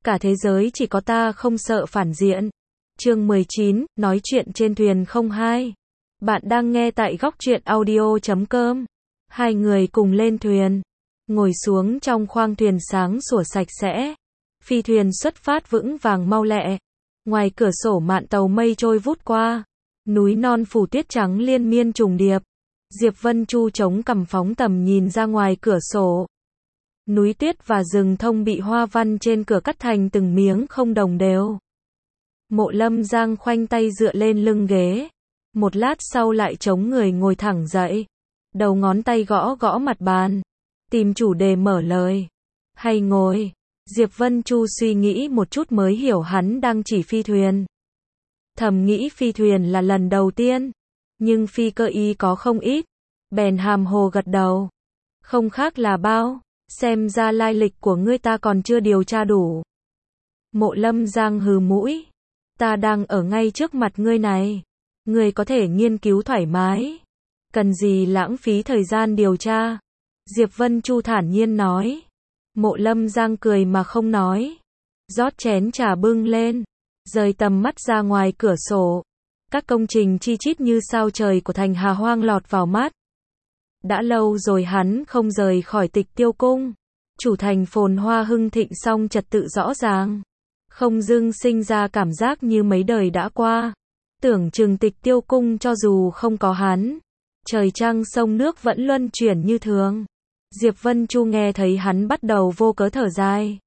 Cả thế giới chỉ có ta không sợ phản diện. Chương 19, nói chuyện trên thuyền 02. Bạn đang nghe tại góc truyện audio.com. Hai người cùng lên thuyền, ngồi xuống trong khoang thuyền sáng sủa sạch sẽ. Phi thuyền xuất phát vững vàng mau lẹ. Ngoài cửa sổ mạn tàu mây trôi vút qua. Núi non phủ tuyết trắng liên miên trùng điệp. Diệp Vân Chu chống cằm phóng tầm nhìn ra ngoài cửa sổ. Núi tuyết và rừng thông bị hoa văn trên cửa cắt thành từng miếng không đồng đều. Mộ Lâm Giang khoanh tay dựa lên lưng ghế. Một lát sau lại chống người ngồi thẳng dậy. Đầu ngón tay gõ gõ mặt bàn. Tìm chủ đề mở lời. Hay ngồi. Diệp Vân Chu suy nghĩ một chút mới hiểu hắn đang chỉ phi thuyền. Thầm nghĩ phi thuyền là lần đầu tiên. Nhưng phi cơ y có không ít. Bèn hàm hồ gật đầu. Không khác là bao. Xem ra lai lịch của ngươi ta còn chưa điều tra đủ. Mộ Lâm Giang hừ mũi. Ta đang ở ngay trước mặt ngươi này. Ngươi có thể nghiên cứu thoải mái. Cần gì lãng phí thời gian điều tra. Diệp Vân Chu thản nhiên nói. Mộ Lâm Giang cười mà không nói. Rót chén trà bưng lên. Rời tầm mắt ra ngoài cửa sổ. Các công trình chi chít như sao trời của thành Hà Hoang lọt vào mắt. Đã lâu rồi hắn không rời khỏi Tịch Tiêu Cung. Chủ thành phồn hoa hưng thịnh song trật tự rõ ràng. Không dưng sinh ra cảm giác như mấy đời đã qua. Tưởng chừng Tịch Tiêu Cung cho dù không có hắn, trời trăng sông nước vẫn luân chuyển như thường. Diệp Vân Chu nghe thấy hắn bắt đầu vô cớ thở dài.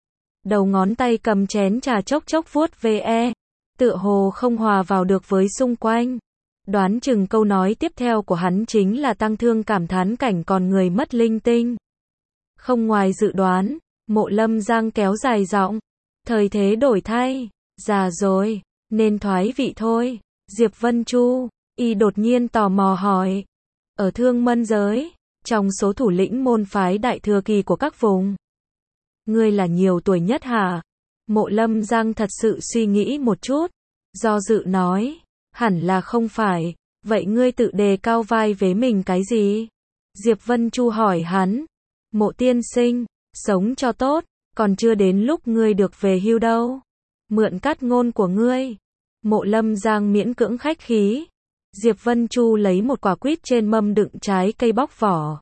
Đầu ngón tay cầm chén trà chốc chốc vuốt ve. Tựa hồ không hòa vào được với xung quanh. Đoán chừng câu nói tiếp theo của hắn chính là tăng thương cảm thán cảnh còn người mất linh tinh. Không ngoài dự đoán, Mộ Lâm Giang kéo dài giọng. Thời thế đổi thay, già rồi, nên thoái vị thôi. Diệp Vân Chu, y đột nhiên tò mò hỏi. Ở Thương Mân giới, trong số thủ lĩnh môn phái đại thừa kỳ của các vùng, ngươi là nhiều tuổi nhất hả? Mộ Lâm Giang thật sự suy nghĩ một chút, do dự nói. Hẳn là không phải, vậy ngươi tự đề cao vai với mình cái gì? Diệp Vân Chu hỏi hắn. Mộ tiên sinh, sống cho tốt, còn chưa đến lúc ngươi được về hưu đâu. Mượn cát ngôn của ngươi. Mộ Lâm Giang miễn cưỡng khách khí. Diệp Vân Chu lấy một quả quýt trên mâm đựng trái cây bóc vỏ.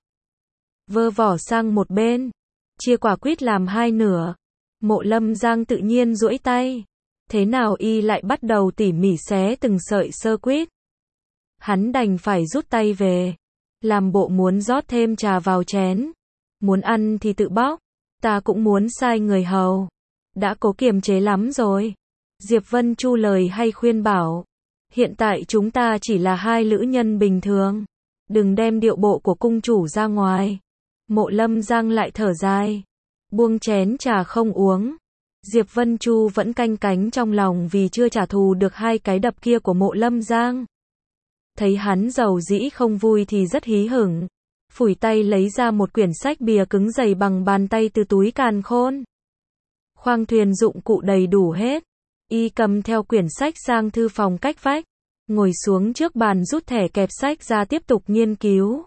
Vơ vỏ sang một bên. Chia quả quýt làm hai nửa. Mộ Lâm Giang tự nhiên duỗi tay. Thế nào y lại bắt đầu tỉ mỉ xé từng sợi sơ quýt. Hắn đành phải rút tay về. Làm bộ muốn rót thêm trà vào chén. Muốn ăn thì tự bóc. Ta cũng muốn sai người hầu. Đã cố kiềm chế lắm rồi. Diệp Vân Chu lời hay khuyên bảo. Hiện tại chúng ta chỉ là hai lữ nhân bình thường. Đừng đem điệu bộ của cung chủ ra ngoài. Mộ Lâm Giang lại thở dài. Buông chén trà không uống. Diệp Vân Chu vẫn canh cánh trong lòng vì chưa trả thù được hai cái đập kia của Mộ Lâm Giang. Thấy hắn dầu dĩ không vui thì rất hí hửng. Phủi tay lấy ra một quyển sách bìa cứng dày bằng bàn tay từ túi càn khôn. Khoang thuyền dụng cụ đầy đủ hết. Y cầm theo quyển sách sang thư phòng cách vách. Ngồi xuống trước bàn rút thẻ kẹp sách ra tiếp tục nghiên cứu.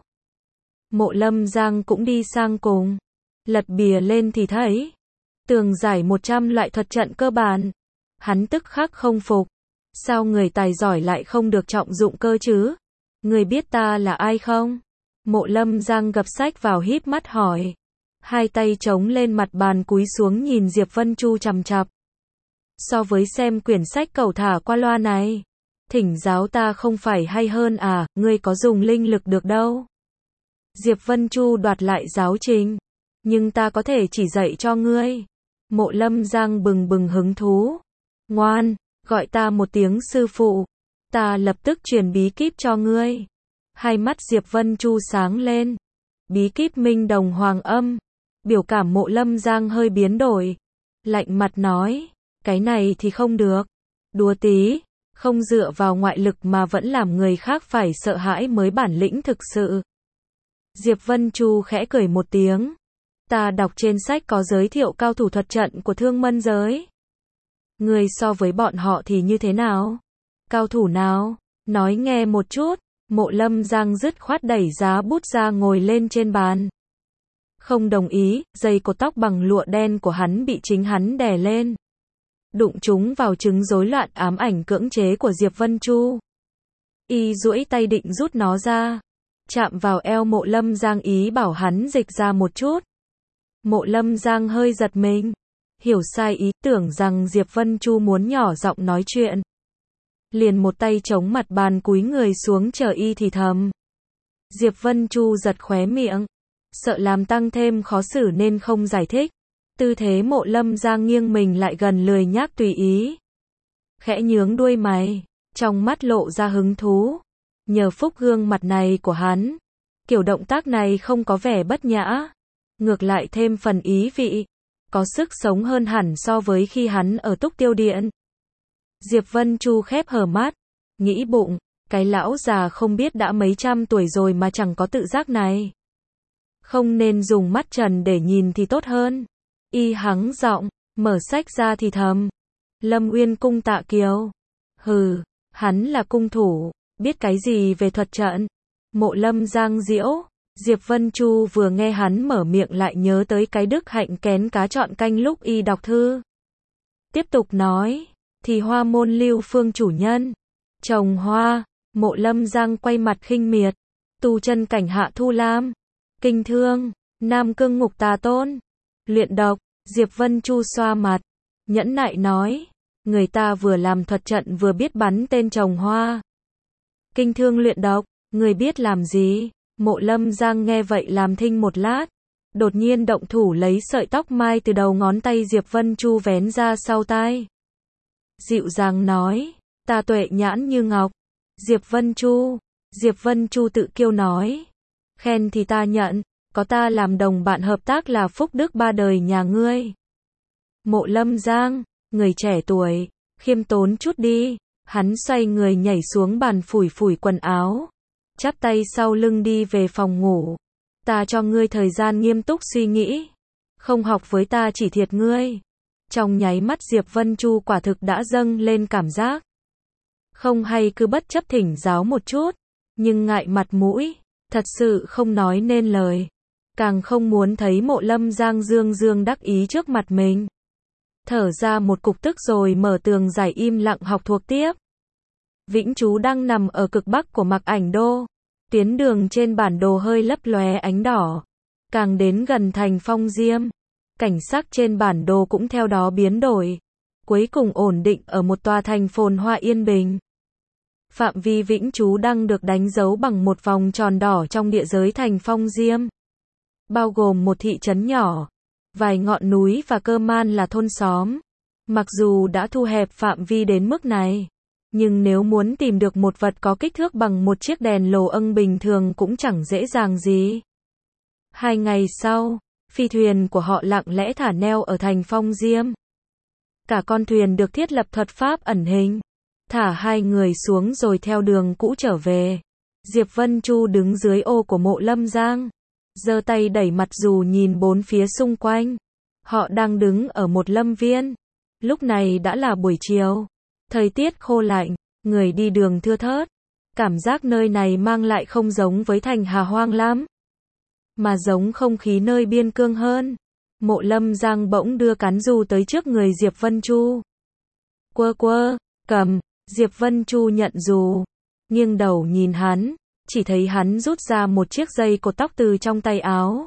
Mộ Lâm Giang cũng đi sang cùng. Lật bìa lên thì thấy. Tường giải 100 loại thuật trận cơ bản. Hắn tức khắc không phục. Sao người tài giỏi lại không được trọng dụng cơ chứ? Người biết ta là ai không? Mộ Lâm Giang gập sách vào híp mắt hỏi. Hai tay chống lên mặt bàn cúi xuống nhìn Diệp Vân Chu chằm chằm. So với xem quyển sách cẩu thả qua loa này, thỉnh giáo ta không phải hay hơn à, ngươi có dùng linh lực được đâu. Diệp Vân Chu đoạt lại giáo trình. Nhưng ta có thể chỉ dạy cho ngươi. Mộ Lâm Giang bừng bừng hứng thú. Ngoan, gọi ta một tiếng sư phụ. Ta lập tức truyền bí kíp cho ngươi. Hai mắt Diệp Vân Chu sáng lên. Bí kíp minh đồng hoàng âm. Biểu cảm Mộ Lâm Giang hơi biến đổi. Lạnh mặt nói. Cái này thì không được. Đùa tí. Không dựa vào ngoại lực mà vẫn làm người khác phải sợ hãi mới bản lĩnh thực sự. Diệp Vân Chu khẽ cười một tiếng. Ta đọc trên sách có giới thiệu cao thủ thuật trận của Thương Mân giới. Người so với bọn họ thì như thế nào? Cao thủ nào? Nói nghe một chút. Mộ Lâm Giang dứt khoát đẩy giá bút ra ngồi lên trên bàn. Không đồng ý, dây cột tóc bằng lụa đen của hắn bị chính hắn đè lên. Đụng chúng vào chứng rối loạn ám ảnh cưỡng chế của Diệp Vân Chu. Y duỗi tay định rút nó ra. Chạm vào eo Mộ Lâm Giang ý bảo hắn dịch ra một chút. Mộ Lâm Giang hơi giật mình. Hiểu sai ý tưởng rằng Diệp Vân Chu muốn nhỏ giọng nói chuyện. Liền một tay chống mặt bàn cúi người xuống chờ y thì thầm. Diệp Vân Chu giật khóe miệng. Sợ làm tăng thêm khó xử nên không giải thích. Tư thế Mộ Lâm Giang nghiêng mình lại gần lười nhác tùy ý. Khẽ nhướng đuôi mày. Trong mắt lộ ra hứng thú. Nhờ phúc gương mặt này của hắn. Kiểu động tác này không có vẻ bất nhã. Ngược lại thêm phần ý vị. Có sức sống hơn hẳn so với khi hắn ở Túc Tiêu Điện. Diệp Vân Chu khép hờ mắt. Nghĩ bụng. Cái lão già không biết đã mấy trăm tuổi rồi mà chẳng có tự giác này. Không nên dùng mắt trần để nhìn thì tốt hơn. Y hắng giọng. Mở sách ra thì thầm. Lâm Uyên cung Tạ Kiều. Hừ. Hắn là cung thủ. Biết cái gì về thuật trận. Mộ Lâm Giang giễu. Diệp Vân Chu vừa nghe hắn mở miệng lại nhớ tới cái đức hạnh kén cá chọn canh lúc y đọc thư. Tiếp tục nói. Thì Hoa Môn Lưu Phương chủ nhân. Trồng hoa. Mộ Lâm Giang quay mặt khinh miệt. Tu chân cảnh Hạ Thu Lam. Kinh thương. Nam Cương Ngục Tà Tôn. Luyện độc. Diệp Vân Chu xoa mặt. Nhẫn nại nói. Người ta vừa làm thuật trận vừa biết bắn tên trồng hoa. Kinh thương luyện độc. Người biết làm gì? Mộ Lâm Giang nghe vậy làm thinh một lát. Đột nhiên động thủ lấy sợi tóc mai từ đầu ngón tay Diệp Vân Chu vén ra sau tai. Dịu dàng nói. Ta tuệ nhãn như ngọc. Diệp Vân Chu. Diệp Vân Chu tự kiêu nói. Khen thì ta nhận. Có ta làm đồng bạn hợp tác là phúc đức ba đời nhà ngươi. Mộ Lâm Giang. Người trẻ tuổi. Khiêm tốn chút đi. Hắn xoay người nhảy xuống bàn phủi phủi quần áo. Chắp tay sau lưng đi về phòng ngủ. Ta cho ngươi thời gian nghiêm túc suy nghĩ. Không học với ta chỉ thiệt ngươi. Trong nháy mắt Diệp Vân Chu quả thực đã dâng lên cảm giác. Không hay cứ bất chấp thỉnh giáo một chút. Nhưng ngại mặt mũi. Thật sự không nói nên lời. Càng không muốn thấy Mộ Lâm Giang dương dương đắc ý trước mặt mình. Thở ra một cục tức rồi mở tường giải im lặng học thuộc tiếp. Vĩnh Chú đang nằm ở cực bắc của Mạc Ảnh Đô. Tuyến đường trên bản đồ hơi lấp lóe ánh đỏ. Càng đến gần thành Phong Diêm, cảnh sắc trên bản đồ cũng theo đó biến đổi. Cuối cùng ổn định ở một tòa thành phồn hoa yên bình. Phạm vi Vĩnh Chú đang được đánh dấu bằng một vòng tròn đỏ trong địa giới thành Phong Diêm. Bao gồm một thị trấn nhỏ, vài ngọn núi và cơ man là thôn xóm. Mặc dù đã thu hẹp phạm vi đến mức này, nhưng nếu muốn tìm được một vật có kích thước bằng một chiếc đèn lồ âng bình thường cũng chẳng dễ dàng gì. 2 ngày sau, phi thuyền của họ lặng lẽ thả neo ở thành Phong Diêm. Cả con thuyền được thiết lập thuật pháp ẩn hình. Thả 2 người xuống rồi theo đường cũ trở về. Diệp Vân Chu đứng dưới ô của Mộ Lâm Giang. Giơ tay đẩy mặt dù nhìn bốn phía xung quanh. Họ đang đứng ở một lâm viên. Lúc này đã là buổi chiều. Thời tiết khô lạnh, người đi đường thưa thớt. Cảm giác nơi này mang lại không giống với thành Hà Hoang lắm, mà giống không khí nơi biên cương hơn. Mộ Lâm Giang bỗng đưa cán dù tới trước người Diệp Vân Chu. Quơ quơ, cầm. Diệp Vân Chu nhận dù. Nghiêng đầu nhìn hắn. Chỉ thấy hắn rút ra một chiếc dây cột tóc từ trong tay áo.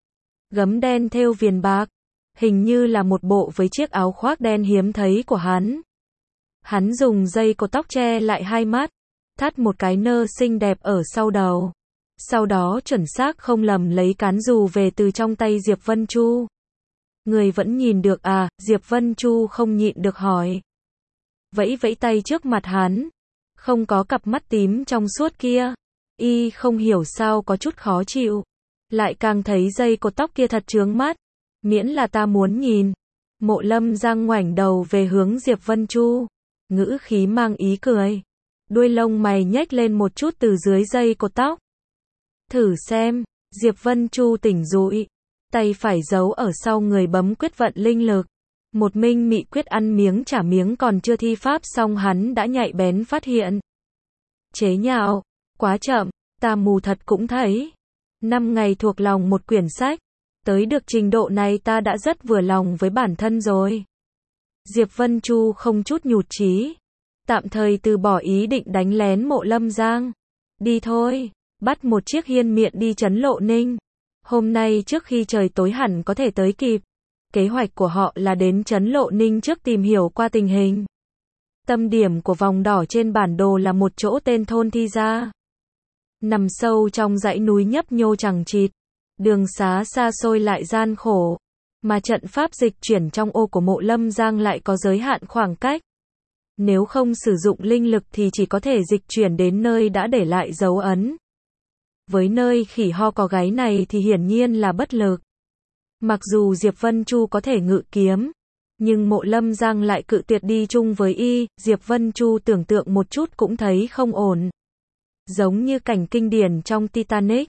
Gấm đen thêu viền bạc. Hình như là một bộ với chiếc áo khoác đen hiếm thấy của hắn. Hắn dùng dây cột tóc che lại hai mắt. Thắt một cái nơ xinh đẹp ở sau đầu. Sau đó chuẩn xác không lầm lấy cán dù về từ trong tay Diệp Vân Chu. Người vẫn nhìn được à? Diệp Vân Chu không nhịn được hỏi. Vẫy vẫy tay trước mặt hắn. Không có cặp mắt tím trong suốt kia. Y không hiểu sao có chút khó chịu. Lại càng thấy dây cột tóc kia thật chướng mắt. Miễn là ta muốn nhìn. Mộ Lâm Giang ngoảnh đầu về hướng Diệp Vân Chu. Ngữ khí mang ý cười. Đuôi lông mày nhếch lên một chút từ dưới dây cột tóc. Thử xem. Diệp Vân Chu tỉnh dụi. Tay phải giấu ở sau người bấm quyết vận linh lực. Một minh mị quyết ăn miếng trả miếng còn chưa thi pháp xong hắn đã nhạy bén phát hiện. Chế nhạo. Quá chậm. Ta mù thật cũng thấy. 5 ngày thuộc lòng một quyển sách. Tới được trình độ này ta đã rất vừa lòng với bản thân rồi. Diệp Vân Chu không chút nhụt chí, tạm thời từ bỏ ý định đánh lén Mộ Lâm Giang. Đi thôi, bắt một chiếc hiên miện đi trấn Lộ Ninh. Hôm nay trước khi trời tối hẳn có thể tới kịp. Kế hoạch của họ là đến trấn Lộ Ninh trước tìm hiểu qua tình hình. Tâm điểm của vòng đỏ trên bản đồ là một chỗ tên thôn Thi Gia. Nằm sâu trong dãy núi nhấp nhô chằng chịt, đường xá xa xôi lại gian khổ, mà trận pháp dịch chuyển trong ô của Mộ Lâm Giang lại có giới hạn khoảng cách. Nếu không sử dụng linh lực thì chỉ có thể dịch chuyển đến nơi đã để lại dấu ấn. Với nơi khỉ ho có gáy này thì hiển nhiên là bất lực. Mặc dù Diệp Vân Chu có thể ngự kiếm, nhưng Mộ Lâm Giang lại cự tuyệt đi chung với y. Diệp Vân Chu tưởng tượng một chút cũng thấy không ổn. Giống như cảnh kinh điển trong Titanic.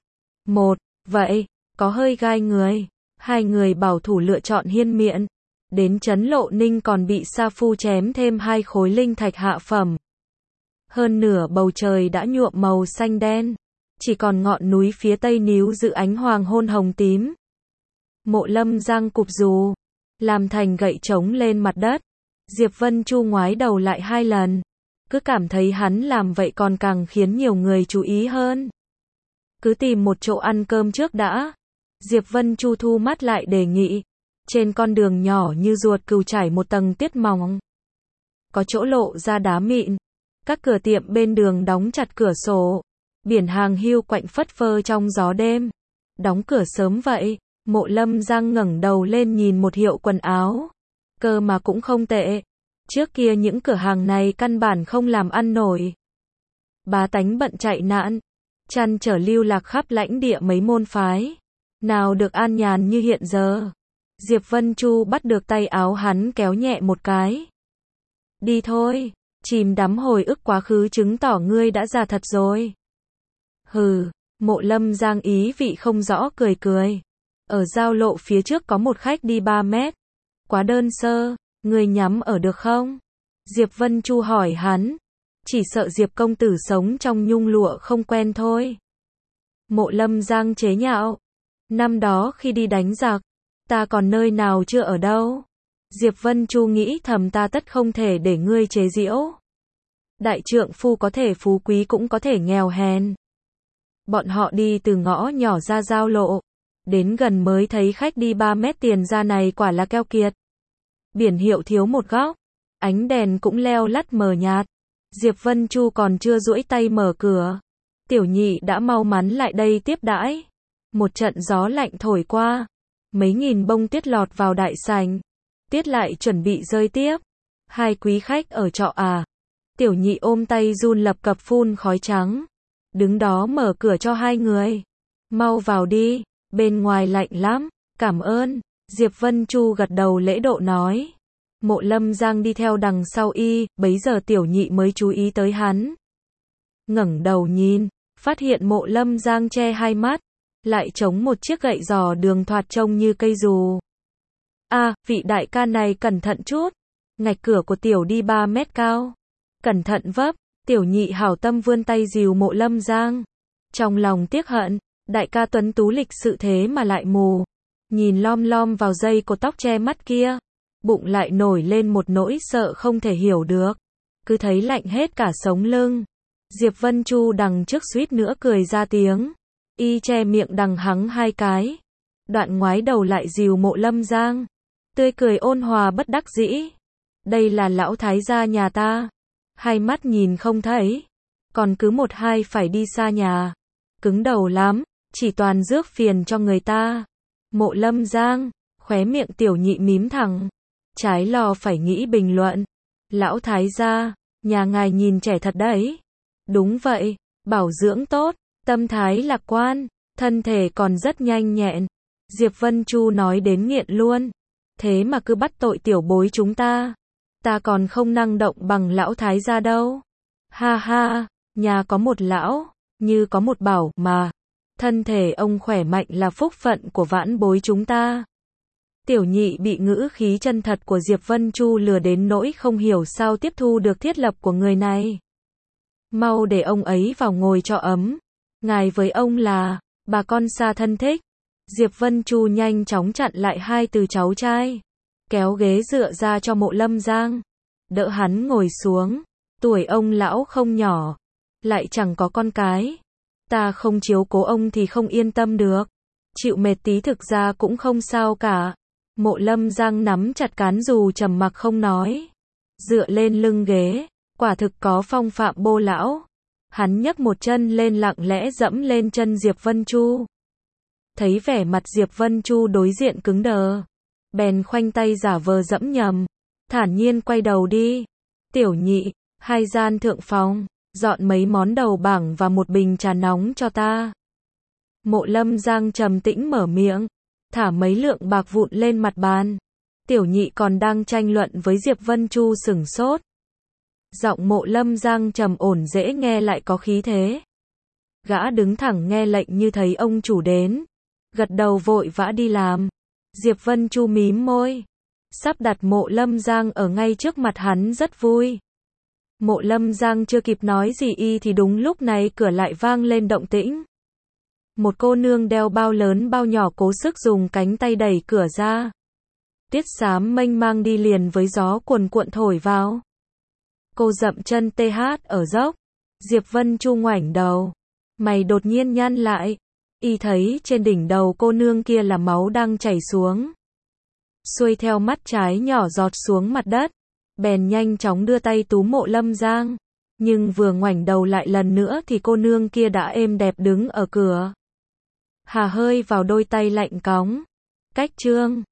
Vậy, có hơi gai người. Hai người bảo thủ lựa chọn hiên miện. Đến trấn Lộ Ninh còn bị Sa Phu chém thêm 2 khối linh thạch hạ phẩm. Hơn nửa bầu trời đã nhuộm màu xanh đen. Chỉ còn ngọn núi phía tây níu giữ ánh hoàng hôn hồng tím. Mộ Lâm Giang cụp dù, làm thành gậy trống lên mặt đất. Diệp Vân Chu ngoái đầu lại 2 lần. Cứ cảm thấy hắn làm vậy còn càng khiến nhiều người chú ý hơn. Cứ tìm một chỗ ăn cơm trước đã. Diệp Vân Chu thu mắt lại đề nghị. Trên con đường nhỏ như ruột cừu trải một tầng tuyết mỏng. Có chỗ lộ ra đá mịn. Các cửa tiệm bên đường đóng chặt cửa sổ. Biển hàng hiu quạnh phất phơ trong gió đêm. Đóng cửa sớm vậy. Mộ Lâm Giang ngẩng đầu lên nhìn một hiệu quần áo. Cơ mà cũng không tệ. Trước kia những cửa hàng này căn bản không làm ăn nổi. Bá tánh bận chạy nạn, trăn trở lưu lạc khắp lãnh địa mấy môn phái. Nào được an nhàn như hiện giờ. Diệp Vân Chu bắt được tay áo hắn kéo nhẹ một cái. Đi thôi, chìm đắm hồi ức quá khứ chứng tỏ ngươi đã già thật rồi. Hừ, Mộ Lâm Giang ý vị không rõ cười cười. Ở giao lộ phía trước có một khách đi 3 mét. Quá đơn sơ, ngươi nhắm ở được không? Diệp Vân Chu hỏi hắn. Chỉ sợ Diệp công tử sống trong nhung lụa không quen thôi. Mộ Lâm Giang chế nhạo. Năm đó khi đi đánh giặc, ta còn nơi nào chưa ở đâu. Diệp Vân Chu nghĩ thầm ta tất không thể để ngươi chế giễu. Đại trượng phu có thể phú quý cũng có thể nghèo hèn. Bọn họ đi từ ngõ nhỏ ra giao lộ. Đến gần mới thấy khách đi 3 mét tiền ra này quả là keo kiệt. Biển hiệu thiếu một góc. Ánh đèn cũng leo lắt mờ nhạt. Diệp Vân Chu còn chưa duỗi tay mở cửa. Tiểu nhị đã mau mắn lại đây tiếp đãi. Một trận gió lạnh thổi qua. Mấy nghìn bông tuyết lọt vào đại sảnh. Tuyết lại chuẩn bị rơi tiếp. Hai quý khách ở trọ à? Tiểu nhị ôm tay run lập cập phun khói trắng. Đứng đó mở cửa cho hai người. Mau vào đi, bên ngoài lạnh lắm. Cảm ơn. Diệp Vân Chu gật đầu lễ độ nói. Mộ Lâm Giang đi theo đằng sau y, bấy giờ tiểu nhị mới chú ý tới hắn. Ngẩng đầu nhìn, phát hiện Mộ Lâm Giang che hai mắt, lại chống một chiếc gậy giò đường thoạt trông như cây dù. Vị đại ca này cẩn thận chút. Ngạch cửa của tiểu đi 3 mét cao. Cẩn thận vấp. Tiểu nhị hảo tâm vươn tay dìu Mộ Lâm Giang. Trong lòng tiếc hận, đại ca tuấn tú lịch sự thế mà lại mù. Nhìn lom lom vào dây cột tóc che mắt kia, bụng lại nổi lên một nỗi sợ không thể hiểu được. Cứ thấy lạnh hết cả sống lưng. Diệp Vân Chu đằng trước suýt nữa cười ra tiếng. Y che miệng đằng hắng 2 cái. Đoạn ngoái đầu lại dìu Mộ Lâm Giang. Tươi cười ôn hòa bất đắc dĩ. Đây là lão thái gia nhà ta. Hai mắt nhìn không thấy. Còn cứ 1-2 phải đi xa nhà. Cứng đầu lắm. Chỉ toàn rước phiền cho người ta. Mộ Lâm Giang, khóe miệng tiểu nhị mím thẳng. Trái lo phải nghĩ bình luận. Lão thái gia, nhà ngài nhìn trẻ thật đấy. Đúng vậy, bảo dưỡng tốt, tâm thái lạc quan, thân thể còn rất nhanh nhẹn. Diệp Vân Chu nói đến nghiện luôn. Thế mà cứ bắt tội tiểu bối chúng ta. Ta còn không năng động bằng lão thái gia đâu. Ha ha, nhà có một lão, như có một bảo mà. Thân thể ông khỏe mạnh là phúc phận của vãn bối chúng ta. Tiểu nhị bị ngữ khí chân thật của Diệp Vân Chu lừa đến nỗi không hiểu sao tiếp thu được thiết lập của người này. Mau để ông ấy vào ngồi cho ấm. Ngài với ông là bà con xa thân thích. Diệp Vân Chu nhanh chóng chặn lại hai từ cháu trai. Kéo ghế dựa ra cho Mộ Lâm Giang. Đỡ hắn ngồi xuống. Tuổi ông lão không nhỏ. Lại chẳng có con cái. Ta không chiếu cố ông thì không yên tâm được. Chịu mệt tí thực ra cũng không sao cả. Mộ Lâm Giang nắm chặt cán dù trầm mặc không nói. Dựa lên lưng ghế. Quả thực có phong phạm Bô lão. Hắn nhấc một chân lên lặng lẽ dẫm lên chân Diệp Vân Chu. Thấy vẻ mặt Diệp Vân Chu đối diện cứng đờ. Bèn khoanh tay giả vờ dẫm nhầm. Thản nhiên quay đầu đi. Tiểu Nhị, hai gian thượng phòng. Dọn mấy món đầu bảng và một bình trà nóng cho ta. Mộ Lâm Giang trầm tĩnh mở miệng. Thả mấy lượng bạc vụn lên mặt bàn. Tiểu Nhị còn đang tranh luận với Diệp Vân Chu sửng sốt. Giọng Mộ Lâm Giang trầm ổn dễ nghe lại có khí thế. Gã đứng thẳng nghe lệnh như thấy ông chủ đến. Gật đầu vội vã đi làm. Diệp Vân Chu mím môi. Sắp đặt Mộ Lâm Giang ở ngay trước mặt hắn rất vui. Mộ Lâm Giang chưa kịp nói gì thì đúng lúc này cửa lại vang lên động tĩnh. Một cô nương đeo bao lớn bao nhỏ cố sức dùng cánh tay đẩy cửa ra. Tiết xám mênh mang đi liền với gió cuồn cuộn thổi vào. Cô dậm chân TH ở dốc. Diệp Vân Chu ngoảnh đầu. Mày đột nhiên nhăn lại. Y thấy trên đỉnh đầu cô nương kia là máu đang chảy xuống. Xuôi theo mắt trái nhỏ giọt xuống mặt đất. Bèn nhanh chóng đưa tay túm Mộ Lâm Giang. Nhưng vừa ngoảnh đầu lại lần nữa thì cô nương kia đã êm đẹp đứng ở cửa. Hà hơi vào đôi tay lạnh cóng. Cách trương.